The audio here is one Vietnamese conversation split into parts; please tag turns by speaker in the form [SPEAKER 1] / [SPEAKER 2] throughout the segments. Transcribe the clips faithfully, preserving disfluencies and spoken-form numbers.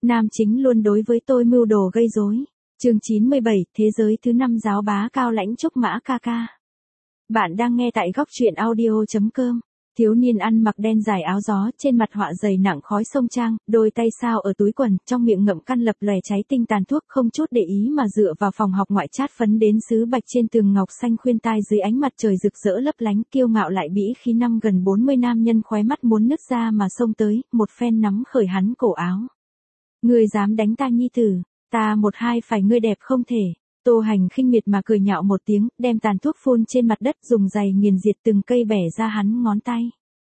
[SPEAKER 1] Nam chính luôn đối với tôi mưu đồ gây rối. Chương chín mươi bảy, thế giới thứ năm giáo bá cao lãnh trúc mã ca ca. Bạn đang nghe tại góc truyện audio chấm com. Thiếu niên ăn mặc đen dài áo gió, trên mặt họa dày nặng khói sông trang, đôi tay sao ở túi quần, trong miệng ngậm căn lập lòe cháy tinh tàn thuốc, không chút để ý mà dựa vào phòng học ngoại chát phấn đến sứ bạch trên tường ngọc xanh khuyên tai dưới ánh mặt trời rực rỡ lấp lánh, kiêu ngạo lại bĩ khi năm gần bốn mươi nam nhân khóe mắt muốn nứt ra mà xông tới, một phen nắm khởi hắn cổ áo. Ngươi dám đánh ta nhi tử, ta một hai phải ngươi đẹp không thể. Tô Hành khinh miệt mà cười nhạo một tiếng, đem tàn thuốc phun trên mặt đất, dùng giày nghiền diệt từng cây bẻ ra hắn ngón tay.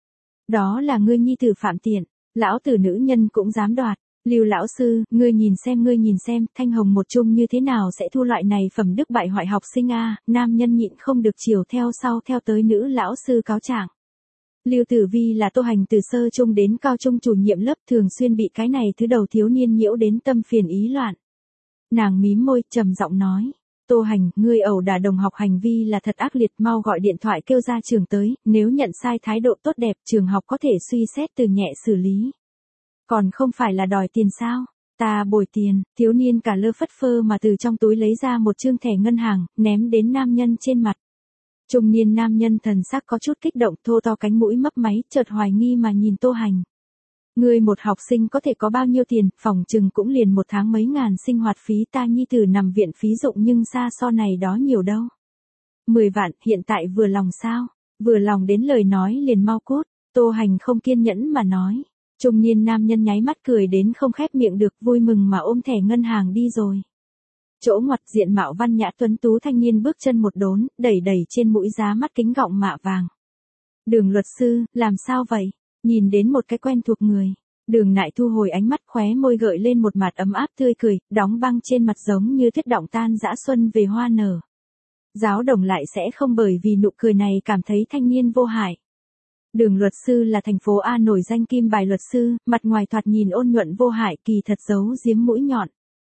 [SPEAKER 1] Đó là ngươi nhi tử phạm tiện, lão tử nữ nhân cũng dám đoạt. Lưu lão sư, ngươi nhìn xem ngươi nhìn xem, Thanh Hồng một chung như thế nào sẽ thu loại này phẩm đức bại hoại học sinh a? Nam nhân nhịn không được chiều theo sau theo tới nữ lão sư cáo trạng. Lưu Tử Vi là Tô Hành từ sơ trung đến cao trung chủ nhiệm lớp, thường xuyên bị cái này thứ đầu thiếu niên nhiễu đến tâm phiền ý loạn. Nàng mím môi, trầm giọng nói, Tô Hành, ngươi ẩu đả đồng học hành vi là thật ác liệt, mau gọi điện thoại kêu ra trường tới, nếu nhận sai thái độ tốt đẹp, trường học có thể suy xét từ nhẹ xử lý. Còn không phải là đòi tiền sao? Ta bồi tiền. Thiếu niên cả lơ phất phơ mà từ trong túi lấy ra một chương thẻ ngân hàng, ném đến nam nhân trên mặt. Trung niên nam nhân thần sắc có chút kích động, thô to cánh mũi mấp máy, chợt hoài nghi mà nhìn Tô Hành. Ngươi một học sinh có thể có bao nhiêu tiền, phòng chừng cũng liền một tháng mấy ngàn sinh hoạt phí, ta nhi tử nằm viện phí dụng nhưng xa so này đó nhiều đâu. Mười vạn, hiện tại vừa lòng sao? Vừa lòng đến lời nói liền mau cút. Tô Hành không kiên nhẫn mà nói. Trung niên nam nhân nháy mắt cười đến không khép miệng được, vui mừng mà ôm thẻ ngân hàng đi rồi. Chỗ ngoặt diện mạo văn nhã tuấn tú thanh niên bước chân một đốn, đẩy đẩy trên mũi giá mắt kính gọng mạ vàng. Đường luật sư, làm sao vậy? Nhìn đến một cái quen thuộc người. Đường Nại thu hồi ánh mắt, khóe môi gợi lên một mặt ấm áp tươi cười, đóng băng trên mặt giống như tuyết động tan dã xuân về hoa nở. Giáo đồng lại sẽ không bởi vì nụ cười này cảm thấy thanh niên vô hại. Đường luật sư là thành phố A nổi danh kim bài luật sư, mặt ngoài thoạt nhìn ôn nhuận vô hại, kỳ thật giấu giếm mũi nhọn.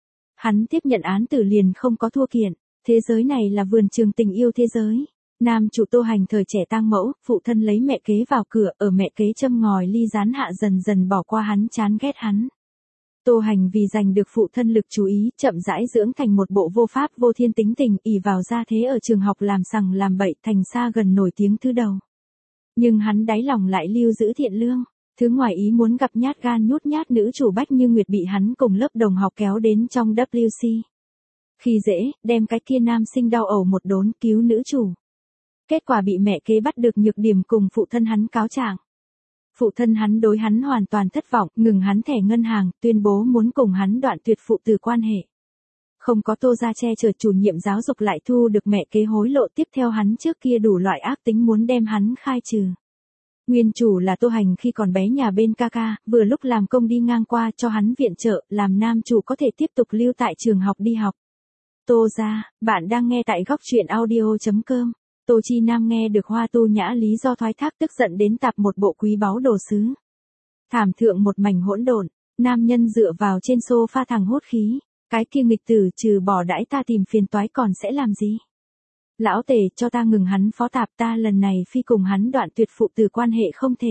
[SPEAKER 1] Hắn tiếp nhận án tử liền không có thua kiện, thế giới này là vườn trường tình yêu thế giới. Nam chủ Tô Hành thời trẻ tang mẫu, phụ thân lấy mẹ kế vào cửa, ở mẹ kế châm ngòi ly gián hạ dần dần bỏ qua hắn, chán ghét hắn. Tô Hành vì giành được phụ thân lực chú ý, chậm rãi dưỡng thành một bộ vô pháp vô thiên tính tình, ỷ vào gia thế ở trường học làm sằng làm bậy, thành xa gần nổi tiếng thứ đầu. Nhưng hắn đáy lòng lại lưu giữ thiện lương, thứ ngoài ý muốn gặp nhát gan nhút nhát nữ chủ Bách Như Nguyệt bị hắn cùng lớp đồng học kéo đến trong W C. Khi dễ, đem cái kia nam sinh đau ẩu một đốn, cứu nữ chủ. Kết quả bị mẹ kế bắt được nhược điểm cùng phụ thân hắn cáo trạng. Phụ thân hắn đối hắn hoàn toàn thất vọng, ngừng hắn thẻ ngân hàng, tuyên bố muốn cùng hắn đoạn tuyệt phụ tử quan hệ. Không có Tô gia che chở, chủ nhiệm giáo dục lại thu được mẹ kế hối lộ, tiếp theo hắn trước kia đủ loại ác tính muốn đem hắn khai trừ. Nguyên chủ là Tô Hành khi còn bé nhà bên ca ca, vừa lúc làm công đi ngang qua cho hắn viện trợ, làm nam chủ có thể tiếp tục lưu tại trường học đi học. Tô gia, bạn đang nghe tại góc truyện audio chấm com. Tô Chi Nam nghe được Hoa Tu Nhã lý do thoái thác tức giận đến tạp một bộ quý báu đồ sứ. Thảm thượng một mảnh hỗn độn, nam nhân dựa vào trên sofa thẳng hốt khí, cái kia nghịch tử trừ bỏ đãi ta tìm phiền toái còn sẽ làm gì? Lão tể cho ta ngừng hắn phó tạp, ta lần này phi cùng hắn đoạn tuyệt phụ tử quan hệ không thể.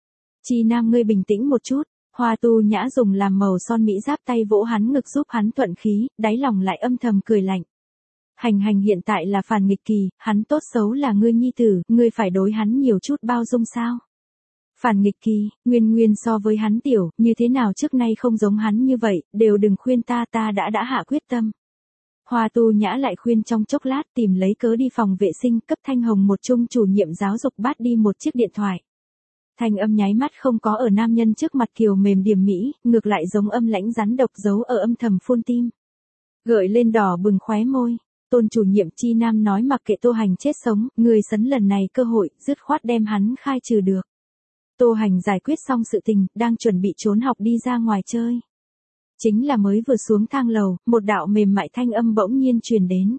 [SPEAKER 1] Chi Nam ngươi bình tĩnh một chút, Hoa Tu Nhã dùng làm màu son mỹ giáp tay vỗ hắn ngực giúp hắn thuận khí, đáy lòng lại âm thầm cười lạnh. Hành hành hiện tại là phản nghịch kỳ, hắn tốt xấu là ngươi nhi tử, ngươi phải đối hắn nhiều chút bao dung sao? Phản nghịch kỳ, Nguyên Nguyên so với hắn tiểu, như thế nào trước nay không giống hắn như vậy, đều đừng khuyên ta, ta đã đã hạ quyết tâm. Hoa Tu Nhã lại khuyên trong chốc lát, tìm lấy cớ đi phòng vệ sinh, cấp Thanh Hồng một chung chủ nhiệm giáo dục bắt đi một chiếc điện thoại. Thanh âm nháy mắt không có ở nam nhân trước mặt kiều mềm điềm mỹ, ngược lại giống âm lãnh rắn độc giấu ở âm thầm phun tim. Gợi lên đỏ bừng khóe môi. Tôn chủ nhiệm Chi Nam nói mặc kệ Tô Hành chết sống, người sấn lần này cơ hội, dứt khoát đem hắn khai trừ được. Tô Hành giải quyết xong sự tình, đang chuẩn bị trốn học đi ra ngoài chơi. Chính là mới vừa xuống thang lầu, một đạo mềm mại thanh âm bỗng nhiên truyền đến.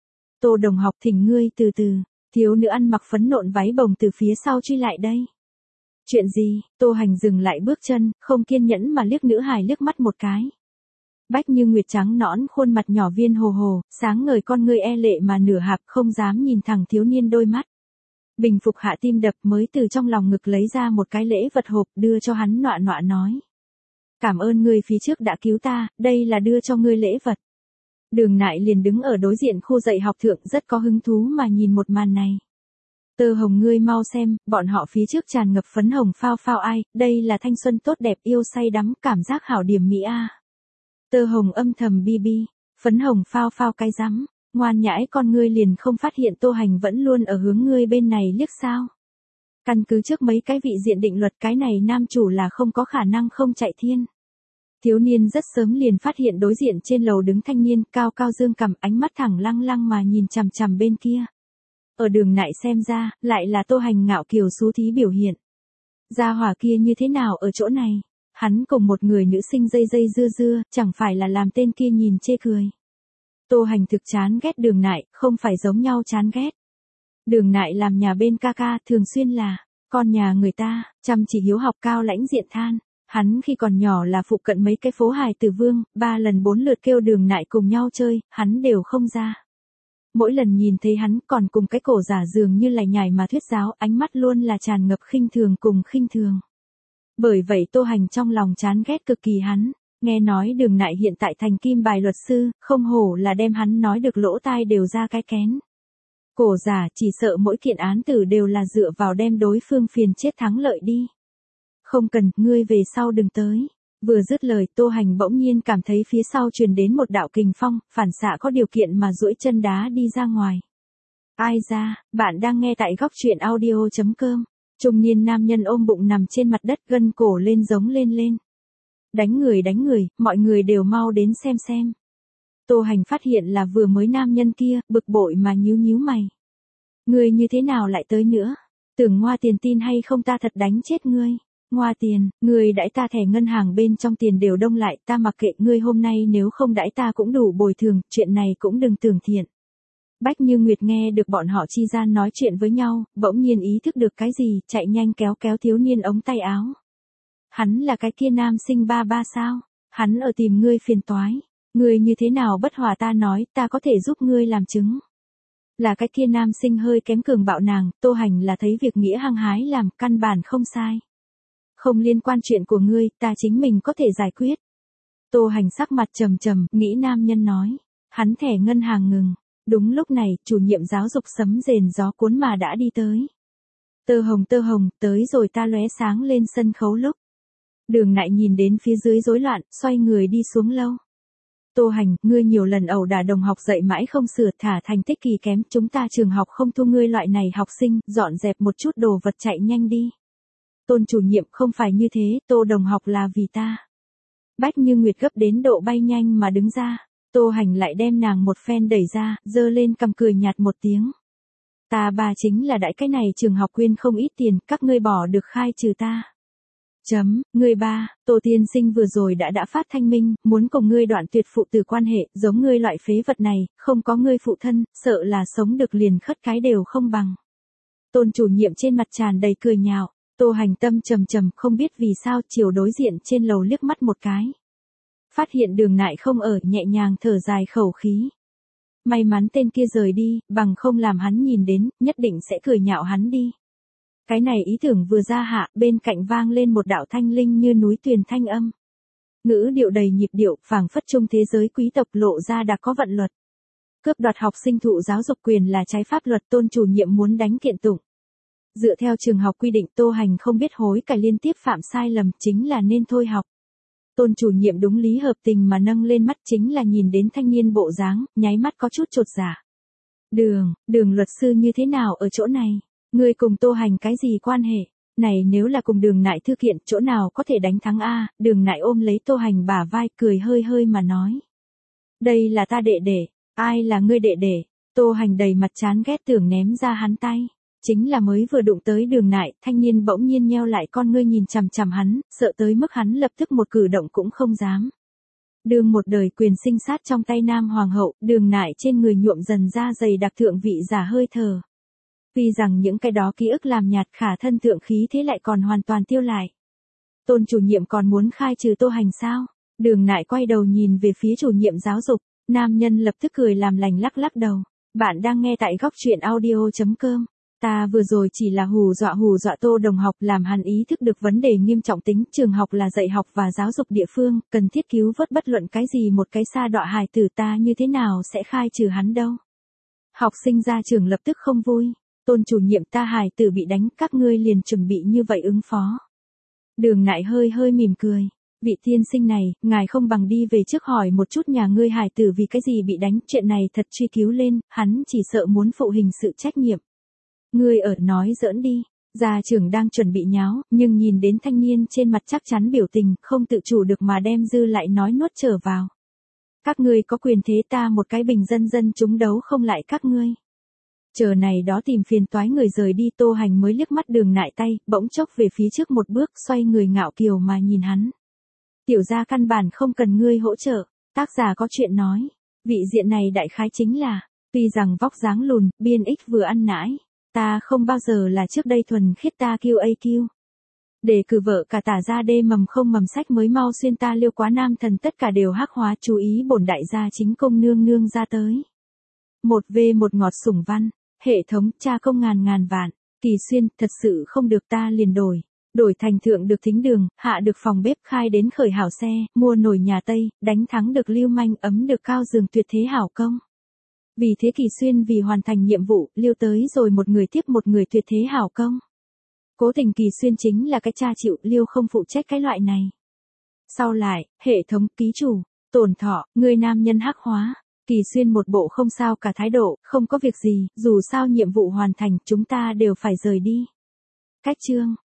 [SPEAKER 1] Tô đồng học thỉnh ngươi từ từ, thiếu nữ ăn mặc phấn nộn váy bồng từ phía sau truy lại đây. Chuyện gì? Tô Hành dừng lại bước chân, không kiên nhẫn mà liếc nữ hài liếc mắt một cái. Bách Như Nguyệt trắng nõn khuôn mặt nhỏ viên hồ hồ, sáng ngời con ngươi e lệ mà nửa hạp không dám nhìn thẳng thiếu niên đôi mắt. Bình phục hạ tim đập mới từ trong lòng ngực lấy ra một cái lễ vật hộp đưa cho hắn nọa nọa nói. Cảm ơn ngươi phía trước đã cứu ta, đây là đưa cho ngươi lễ vật. Đường Nại liền đứng ở đối diện khu dạy học thượng rất có hứng thú mà nhìn một màn này. Tơ Hồng ngươi mau xem, bọn họ phía trước tràn ngập phấn hồng phao phao ai, đây là thanh xuân tốt đẹp yêu say đắm cảm giác hảo điểm mỹ a. Tơ Hồng âm thầm bi bi, phấn hồng phao phao cái rắm, ngoan nhãi con ngươi liền không phát hiện Tô Hành vẫn luôn ở hướng ngươi bên này liếc sao. Căn cứ trước mấy cái vị diện định luật cái này nam chủ là không có khả năng không chạy thiên. Thiếu niên rất sớm liền phát hiện đối diện trên lầu đứng thanh niên cao cao dương cằm ánh mắt thẳng lăng lăng mà nhìn chằm chằm bên kia. Ở Đường Nại xem ra, lại là Tô Hành ngạo kiều xú thí biểu hiện. Gia hỏa kia như thế nào ở chỗ này? Hắn cùng một người nữ sinh dây dây dưa dưa, chẳng phải là làm tên kia nhìn chê cười. Tô Hành thực chán ghét Đường Nại, không phải giống nhau chán ghét. Đường Nại làm nhà bên ca ca thường xuyên là, con nhà người ta, chăm chỉ hiếu học cao lãnh diện than. Hắn khi còn nhỏ là phụ cận mấy cái phố hài tử vương, ba lần bốn lượt kêu Đường Nại cùng nhau chơi, hắn đều không ra. Mỗi lần nhìn thấy hắn còn cùng cái cổ giả dường như lải nhải mà thuyết giáo, ánh mắt luôn là tràn ngập khinh thường cùng khinh thường. Bởi vậy Tô Hành trong lòng chán ghét cực kỳ hắn, nghe nói Đường Nại hiện tại thành kim bài luật sư, không hổ là đem hắn nói được lỗ tai đều ra cái kén. Cổ giả chỉ sợ mỗi kiện án tử đều là dựa vào đem đối phương phiền chết thắng lợi đi. Không cần, ngươi về sau đừng tới. Vừa dứt lời Tô Hành bỗng nhiên cảm thấy phía sau truyền đến một đạo kình phong, phản xạ có điều kiện mà duỗi chân đá đi ra ngoài. Ai ra, bạn đang nghe tại góc truyện audio chấm com. Trung niên nam nhân ôm bụng nằm trên mặt đất gân cổ lên giống lên lên. Đánh người đánh người, mọi người đều mau đến xem xem. Tô Hành phát hiện là vừa mới nam nhân kia, bực bội mà nhíu nhíu mày. Ngươi như thế nào lại tới nữa? Tưởng Ngoa Tiền tin hay không ta thật đánh chết ngươi. Ngoa Tiền, ngươi đãi ta thẻ ngân hàng bên trong tiền đều đông lại, ta mặc kệ ngươi hôm nay nếu không đãi ta cũng đủ bồi thường, chuyện này cũng đừng tưởng thiện. Bách Như Nguyệt nghe được bọn họ chi gian nói chuyện với nhau, bỗng nhiên ý thức được cái gì, chạy nhanh kéo kéo thiếu niên ống tay áo. Hắn là cái kia nam sinh ba ba sao? Hắn ở tìm ngươi phiền toái. Ngươi như thế nào bất hòa ta nói, ta có thể giúp ngươi làm chứng. Là cái kia nam sinh hơi kém cường bạo nàng, Tô Hành là thấy việc nghĩa hăng hái làm, căn bản không sai. Không liên quan chuyện của ngươi, ta chính mình có thể giải quyết. Tô Hành sắc mặt trầm trầm, nghĩ nam nhân nói. Hắn thẻ ngân hàng ngừng. Đúng lúc này, chủ nhiệm giáo dục sấm rền gió cuốn mà đã đi tới. Tơ Hồng Tơ Hồng, tới rồi ta lóe sáng lên sân khấu lúc. Đường Nại nhìn đến phía dưới rối loạn, xoay người đi xuống lâu. Tô Hành, ngươi nhiều lần ẩu đả đồng học dạy mãi không sửa, thả thành tích kỳ kém, chúng ta trường học không thu ngươi loại này học sinh, dọn dẹp một chút đồ vật chạy nhanh đi. Tôn chủ nhiệm không phải như thế, Tô đồng học là vì ta. Bách Như Nguyệt gấp đến độ bay nhanh mà đứng ra, Tô Hành lại đem nàng một phen đẩy ra, giơ lên cầm cười nhạt một tiếng. Ta bà chính là đãi cái này trường học quyên không ít tiền, các ngươi bỏ được khai trừ ta. Chấm, ngươi ba, Tô tiên sinh vừa rồi đã đã phát thanh minh, muốn cùng ngươi đoạn tuyệt phụ tử quan hệ, giống ngươi loại phế vật này, không có ngươi phụ thân, sợ là sống được liền khất cái đều không bằng. Tôn chủ nhiệm trên mặt tràn đầy cười nhạo, Tô Hành tâm trầm trầm không biết vì sao chiều đối diện trên lầu liếc mắt một cái. Phát hiện Đường Nại không ở, nhẹ nhàng thở dài khẩu khí. May mắn tên kia rời đi, bằng không làm hắn nhìn đến, nhất định sẽ cười nhạo hắn đi. Cái này ý tưởng vừa ra hạ, bên cạnh vang lên một đạo thanh linh như núi tuyền thanh âm. Ngữ điệu đầy nhịp điệu, phảng phất chung thế giới quý tộc lộ ra đã có vận luật. Cướp đoạt học sinh thụ giáo dục quyền là trái pháp luật, Tôn chủ nhiệm muốn đánh kiện tụng. Dựa theo trường học quy định, Tô Hành không biết hối cải liên tiếp phạm sai lầm chính là nên thôi học. Tôn chủ nhiệm đúng lý hợp tình mà nâng lên mắt chính là nhìn đến thanh niên bộ dáng, nháy mắt có chút chột dạ. Đường, đường luật sư như thế nào ở chỗ này? Ngươi cùng Tô Hành cái gì quan hệ? Này nếu là cùng Đường Nại thư kiện, chỗ nào có thể đánh thắng a? Đường Nại ôm lấy Tô Hành bả vai, cười hơi hơi mà nói. Đây là ta đệ đệ, ai là ngươi đệ đệ? Tô Hành đầy mặt chán ghét tưởng ném ra hắn tay. Chính là mới vừa đụng tới Đường Nại, thanh niên bỗng nhiên nheo lại con ngươi nhìn chằm chằm hắn, sợ tới mức hắn lập tức một cử động cũng không dám. Đường một đời quyền sinh sát trong tay nam hoàng hậu, Đường Nại trên người nhuộm dần ra dày đặc thượng vị giả hơi thở. Vì rằng những cái đó ký ức làm nhạt, khả thân thượng khí thế lại còn hoàn toàn tiêu lại. Tôn chủ nhiệm còn muốn khai trừ Tô Hành sao? Đường Nại quay đầu nhìn về phía chủ nhiệm giáo dục, nam nhân lập tức cười làm lành lắc lắc đầu. Bạn đang nghe tại góc truyện audio chấm com. Ta vừa rồi chỉ là hù dọa hù dọa Tô đồng học làm hắn ý thức được vấn đề nghiêm trọng tính, trường học là dạy học và giáo dục địa phương, cần thiết cứu vớt bất luận cái gì một cái sa đọa hài tử ta như thế nào sẽ khai trừ hắn đâu. Học sinh ra trường lập tức không vui, Tôn chủ nhiệm ta hài tử bị đánh, các ngươi liền chuẩn bị như vậy ứng phó. Đường Nại hơi hơi mỉm cười. Vị tiên sinh này, ngài không bằng đi về trước hỏi một chút nhà ngươi hài tử vì cái gì bị đánh, chuyện này thật truy cứu lên, hắn chỉ sợ muốn phụ hình sự trách nhiệm. Ngươi ở nói giỡn đi, gia trưởng đang chuẩn bị nháo, nhưng nhìn đến thanh niên trên mặt chắc chắn biểu tình, không tự chủ được mà đem dư lại nói nuốt trở vào. Các ngươi có quyền thế, ta một cái bình dân dân chúng đấu không lại các ngươi. Chờ này đó tìm phiền toái người rời đi, Tô Hành mới liếc mắt Đường Nại tay, bỗng chốc về phía trước một bước, xoay người ngạo kiều mà nhìn hắn. Tiểu gia căn bản không cần ngươi hỗ trợ, tác giả có chuyện nói, vị diện này đại khái chính là, tuy rằng vóc dáng lùn, biên ích vừa ăn nãi, ta không bao giờ là trước đây thuần khiết ta kiêu a kiêu. Để cử vợ cả tả ra đê mầm không mầm sách mới mau xuyên ta liêu quá nam thần tất cả đều hắc hóa, chú ý bổn đại gia chính công nương nương ra tới. Một v một ngọt sủng văn, hệ thống cha công ngàn ngàn vạn, Kỳ Xuyên thật sự không được ta liền đổi. Đổi thành thượng được thính đường, hạ được phòng bếp, khai đến khởi hảo xe, mua nổi nhà Tây, đánh thắng được lưu manh, ấm được cao giường, tuyệt thế hảo công. Vì thế Kỳ Xuyên vì hoàn thành nhiệm vụ, liêu tới rồi một người tiếp một người tuyệt thế hảo công. Cố tình Kỳ Xuyên chính là cái cha chịu, liêu không phụ trách cái loại này. Sau lại, hệ thống ký chủ, Tổn Thọ, người nam nhân hắc hóa. Kỳ Xuyên một bộ không sao cả thái độ, không có việc gì, dù sao nhiệm vụ hoàn thành, chúng ta đều phải rời đi. Cách chương